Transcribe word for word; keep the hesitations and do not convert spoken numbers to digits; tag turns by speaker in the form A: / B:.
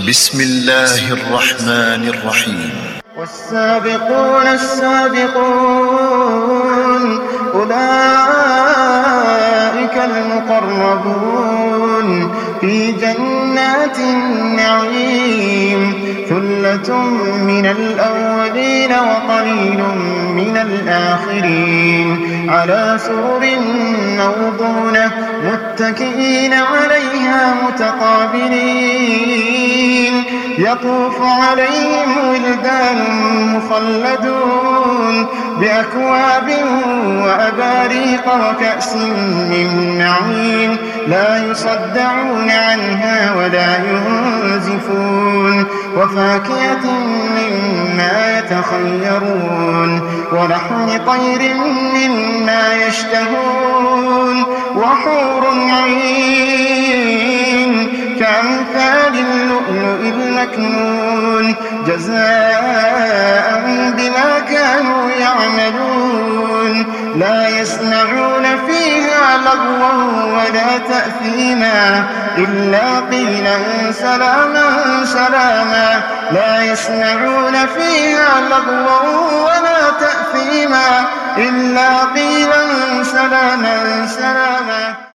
A: بسم الله الرحمن الرحيم.
B: والسابقون السابقون أولئك المقربون في جنات النعيم ثلة من الأولين وقليل من الآخرين على سرر موضونة متكئين عليها متقابلين يطوف عليهم ولدان مخلدون بأكواب وأباريق وكأس من معين لا يصدعون عنها ولا ينزفون وفاكهة مما يتخيرون ولحم طير مما يشتهون وحور عين كأمثال اللؤلؤ المكنون جزاء بما كانوا يعملون لا يسمعون فيها لغوا ولا تأثيما إلا قيلا سلاما سلاما لا يسمعون فيها لغوا ولا تأثيما إلا قيلا سلاما سلاما.